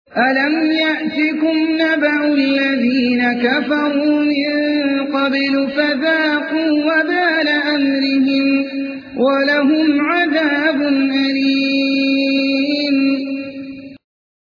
अलम यअतिकुम नबअ अल्लज़ीन कफ़रू मिन क़ब्लु फ़ज़ाक़ू वबाल अम्रिहिम वलहुम